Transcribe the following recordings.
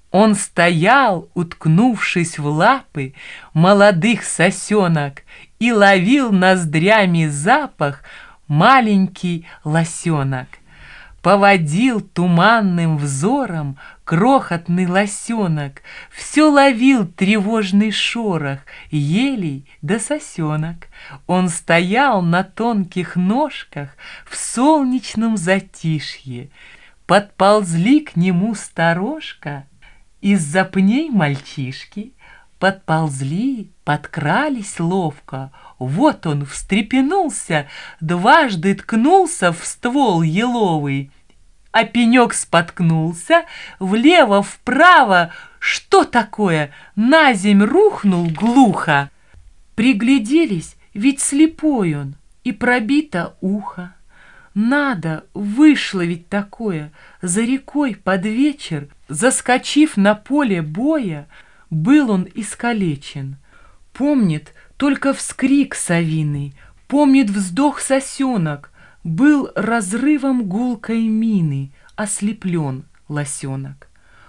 Он стоял, уткнувшись в лапы молодых сосенок, и ловил ноздрями запах маленький лосенок. Поводил туманным взором крохотный лосенок, все ловил тревожный шорох елей да сосенок. Он стоял на тонких ножках в солнечном затишье. Подползли к нему сторожка из-за пней мальчишки. Подползли, подкрались ловко. Вот он встрепенулся, дважды ткнулся в ствол еловый, а пенек споткнулся, влево-вправо. Что такое? Наземь рухнул глухо. Пригляделись, ведь слепой он, и пробито ухо. Надо, вышло ведь такое, за рекой под вечер, заскочив на поле боя, был он искалечен. Помнит только вскрик совиный, помнит вздох сосенок, был разрывом гулкой мины ослеплен лосенок.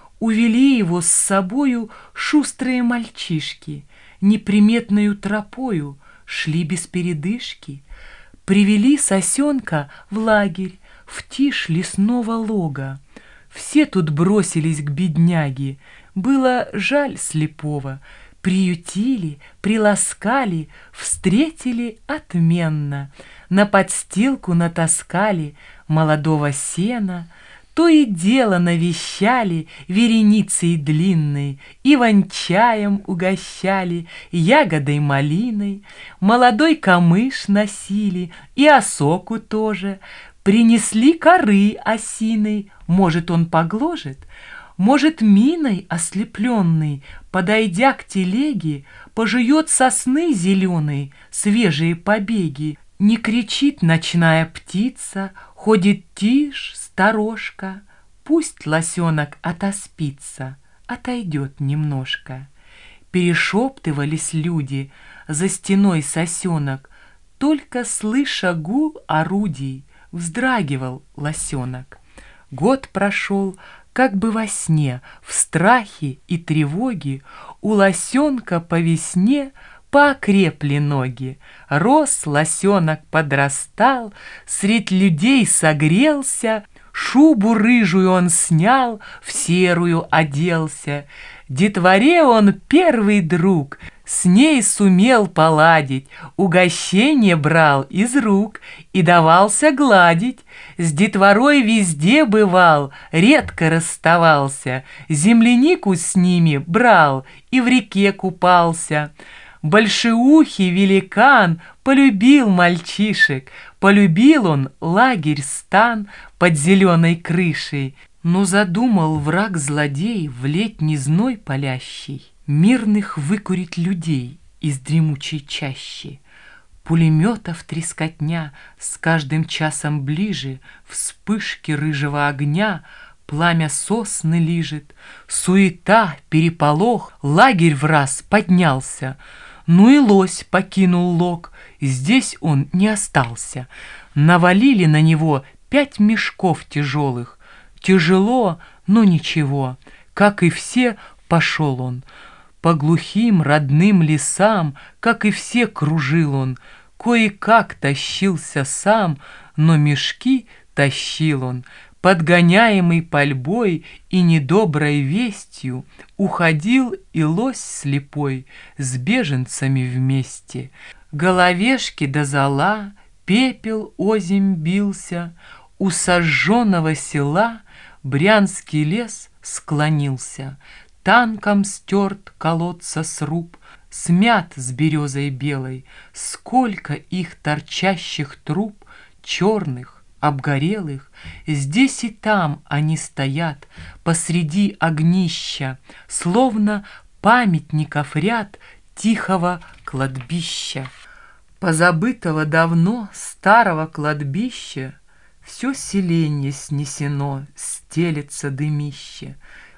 Увели его с собою шустрые мальчишки, неприметною тропою шли без передышки. Привели сосенка в лагерь, в тишь лесного лога. Все тут бросились к бедняге, было жаль слепого. Приютили, приласкали, встретили отменно. На подстилку натаскали молодого сена, то и дело навещали вереницей длинной, иван-чаем угощали, ягодой малиной, молодой камыш носили и осоку тоже, принесли коры осиной, может, он погложит, может, миной ослепленный, подойдя к телеге, пожует сосны зеленой свежие побеги. Не кричит ночная птица, ходит тишь, сторожка. Пусть лосенок отоспится, отойдет немножко. Перешептывались люди за стеной сосенок, только слыша гул орудий, вздрагивал лосенок. Год прошел, как бы во сне, в страхе и тревоге у лосенка по весне поокрепли ноги. Рос лосенок, подрастал, средь людей согрелся, шубу рыжую он снял, в серую оделся. Детворе он первый друг, с ней сумел поладить, угощение брал из рук и давался гладить. С детворой везде бывал, редко расставался, землянику с ними брал и в реке купался. Большеухий великан полюбил мальчишек, полюбил он лагерь-стан под зеленой крышей. Но задумал враг-злодей в летний зной палящий мирных выкурить людей из дремучей чащи. Пулеметов трескотня с каждым часом ближе, вспышки рыжего огня, пламя сосны лижет, суета, переполох, лагерь враз поднялся. Ну и лось покинул лог, здесь он не остался. Навалили на него 5 мешков тяжелых. Тяжело, но ничего, как и все, пошел он. По глухим родным лесам, как и все, кружил он. Кое-как тащился сам, но мешки тащил он. Подгоняемый пальбой и недоброй вестью, уходил и лось слепой с беженцами вместе. Головешки до зола, пепел озимь бился, у сожженного села Брянский лес склонился, танком стерт колодца сруб, смят с березой белой. Сколько их торчащих труб, черных, обгорелых, здесь и там они стоят посреди огнища, словно памятников ряд тихого кладбища. Позабытого давно старого кладбища все селенье снесено, стелется дымище.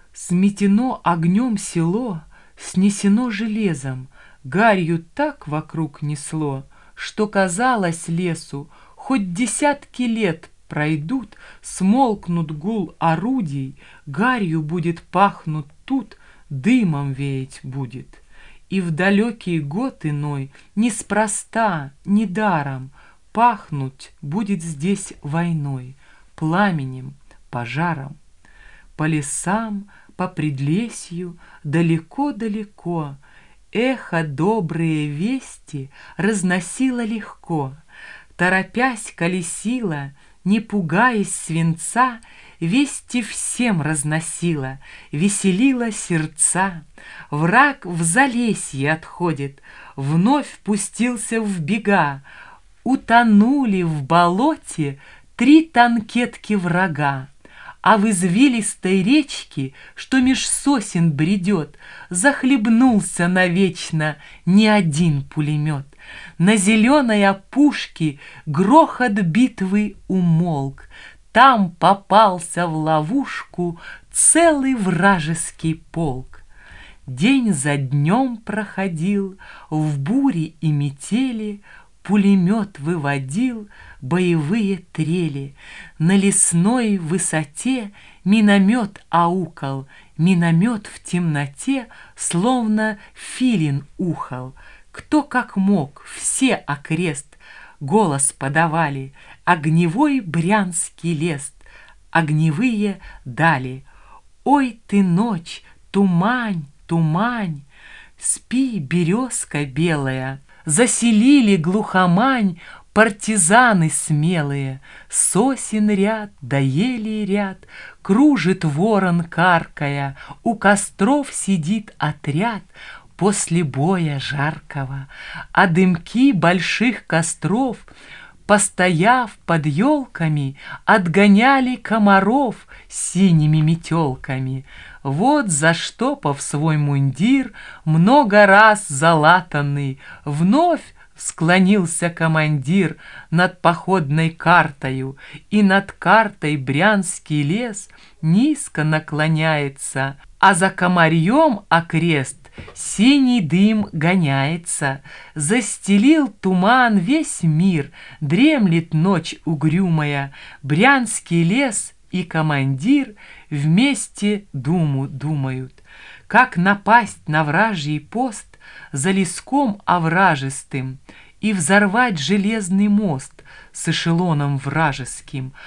Сметено огнем село, снесено железом, гарью так вокруг несло, что казалось лесу, хоть десятки лет пройдут, смолкнут гул орудий, гарью будет пахнуть тут дымом веять будет. И в далекий год иной неспроста, недаром пахнуть будет здесь войной, пламенем, пожаром. По лесам, по предлесью, далеко-далеко эхо добрые вести разносило легко. Торопясь колесила, не пугаясь свинца, вести всем разносила, веселила сердца. Враг в залесье отходит, вновь пустился в бега. Утонули в болоте 3 танкетки врага. А в извилистой речке, что меж сосен бредет, захлебнулся навечно не один пулемет. На зеленой опушке грохот битвы умолк. Там попался в ловушку целый вражеский полк. День за днем проходил, в буре и метели пулемет выводил боевые трели. На лесной высоте миномет аукал, миномет в темноте словно филин ухал. Кто как мог, все окрест голос подавали, огневой брянский лес, огневые дали. Ой ты, ночь, тумань, тумань, спи, березка белая. Заселили глухомань партизаны смелые. Сосен ряд, да елей ряд, кружит ворон каркая, у костров сидит отряд после боя жаркого, а дымки больших костров, постояв под елками, отгоняли комаров синими метелками. Вот заштопав свой мундир, много раз залатанный, вновь склонился командир над походной картою, и над картой брянский лес низко наклоняется, а за комарьем окрест синий дым гоняется. Застелил туман весь мир, дремлет ночь угрюмая, брянский лес и командир вместе думу думают, как напасть на вражий пост за леском овражистым и взорвать железный мост с эшелоном вражеским.